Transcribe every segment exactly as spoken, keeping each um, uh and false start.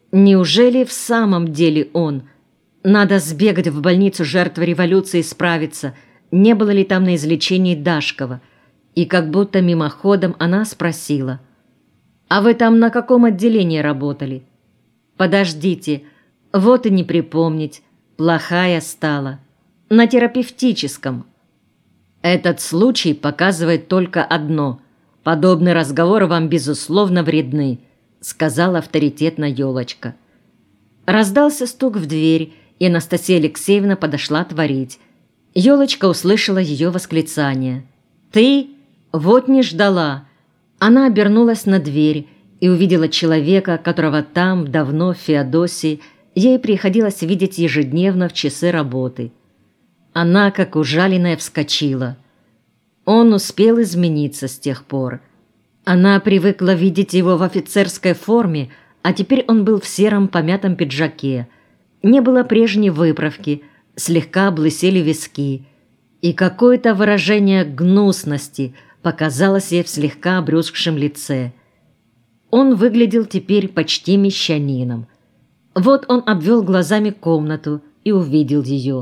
Неужели в самом деле он? Надо сбегать в больницу жертвы революции и справиться, не было ли там на излечении Дашкова. И как будто мимоходом она спросила: «А вы там на каком отделении работали?» «Подождите, вот и не припомнить, плохая стала. На терапевтическом». Этот случай показывает только одно: подобные разговоры вам, безусловно, вредны, сказала авторитетно Ёлочка. Раздался стук в дверь, и Анастасия Алексеевна подошла отворить. Ёлочка услышала ее восклицание. «Ты? Вот не ждала!» Она обернулась на дверь и увидела человека, которого там, давно, в Феодосии, ей приходилось видеть ежедневно в часы работы. Она, как ужаленная, вскочила. Он успел измениться с тех пор. Она привыкла видеть его в офицерской форме, а теперь он был в сером помятом пиджаке. Не было прежней выправки, слегка облысели виски, и какое-то выражение гнусности показалось ей в слегка обрюзгшем лице. Он выглядел теперь почти мещанином. Вот он обвел глазами комнату и увидел ее.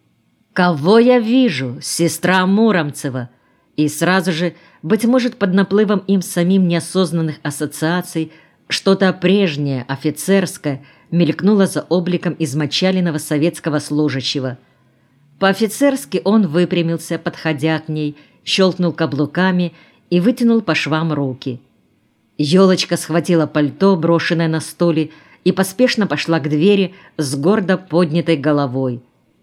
«Кого я вижу? Сестра Муромцева!» И сразу же, быть может, под наплывом им самим неосознанных ассоциаций, что-то прежнее, офицерское, мелькнуло за обликом измочаленного советского служащего. По-офицерски он выпрямился, подходя к ней, щелкнул каблуками и вытянул по швам руки. Ёлочка схватила пальто, брошенное на стуле, и поспешно пошла к двери с гордо поднятой головой.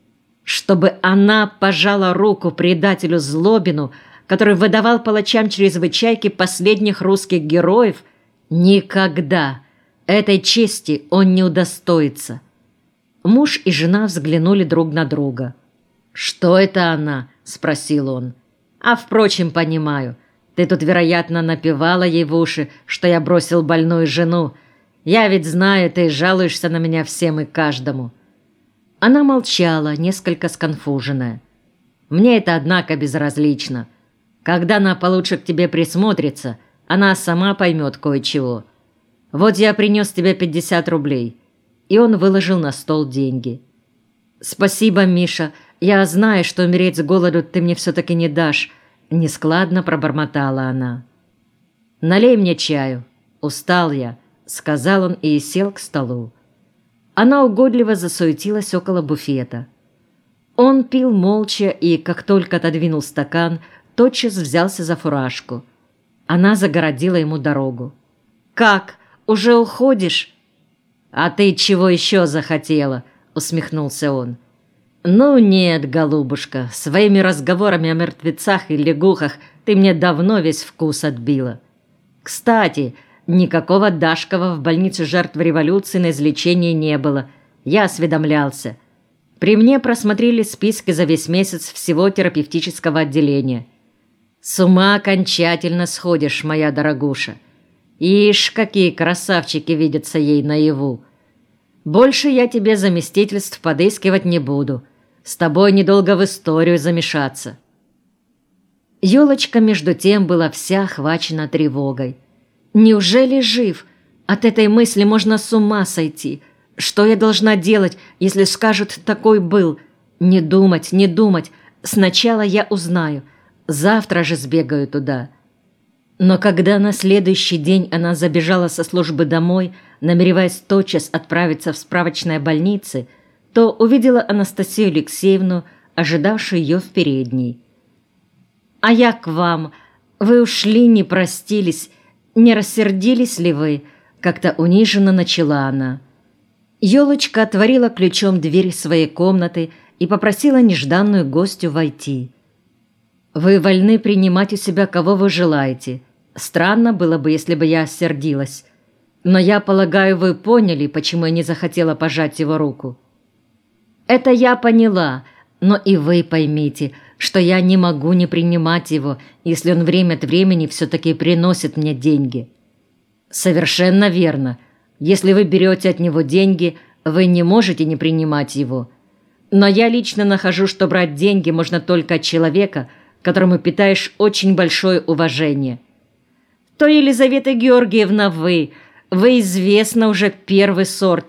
Чтобы она пожала руку предателю Злобину, который выдавал палачам-чрезвычайки последних русских героев, никогда этой чести он не удостоится. Муж и жена взглянули друг на друга. «Что это она?» – спросил он. «А, впрочем, понимаю. Ты тут, вероятно, напевала ей в уши, что я бросил больную жену. Я ведь знаю, ты жалуешься на меня всем и каждому». Она молчала, несколько сконфуженная. «Мне это, однако, безразлично. Когда она получше к тебе присмотрится, она сама поймет кое-чего. Вот я принес тебе пятьдесят рублей». И он выложил на стол деньги. «Спасибо, Миша. Я знаю, что умереть с голоду ты мне все-таки не дашь», — нескладно пробормотала она. «Налей мне чаю. Устал я», — сказал он и сел к столу. Она угодливо засуетилась около буфета. Он пил молча и, как только отодвинул стакан, тотчас взялся за фуражку. Она загородила ему дорогу. «Как? Уже уходишь?» «А ты чего еще захотела?» — усмехнулся он. «Ну нет, голубушка, своими разговорами о мертвецах и лягухах ты мне давно весь вкус отбила. Кстати, никакого Дашкова в больнице жертв революции на излечении не было. Я осведомлялся. При мне просмотрели списки за весь месяц всего терапевтического отделения. С ума окончательно сходишь, моя дорогуша. Ишь, какие красавчики видятся ей наяву. Больше я тебе заместительств подыскивать не буду. С тобой недолго в историю замешаться». Ёлочка, между тем, была вся охвачена тревогой. «Неужели жив? От этой мысли можно с ума сойти. Что я должна делать, если скажут, такой был? Не думать, не думать. Сначала я узнаю. Завтра же сбегаю туда». Но когда на следующий день она забежала со службы домой, намереваясь тотчас отправиться в справочной больнице, то увидела Анастасию Алексеевну, ожидавшую ее в передней. «А я к вам. Вы ушли, не простились. Не рассердились ли вы?» — как-то униженно начала она. Ёлочка отворила ключом дверь своей комнаты и попросила нежданную гостью войти. «Вы вольны принимать у себя, кого вы желаете. Странно было бы, если бы я сердилась. Но я полагаю, вы поняли, почему я не захотела пожать его руку». «Это я поняла, но и вы поймите, что я не могу не принимать его, если он время от времени все-таки приносит мне деньги». «Совершенно верно. Если вы берете от него деньги, вы не можете не принимать его. Но я лично нахожу, что брать деньги можно только от человека, которому питаешь очень большое уважение». «То, Елизавета Георгиевна, вы, Вы известно уже первый сорт,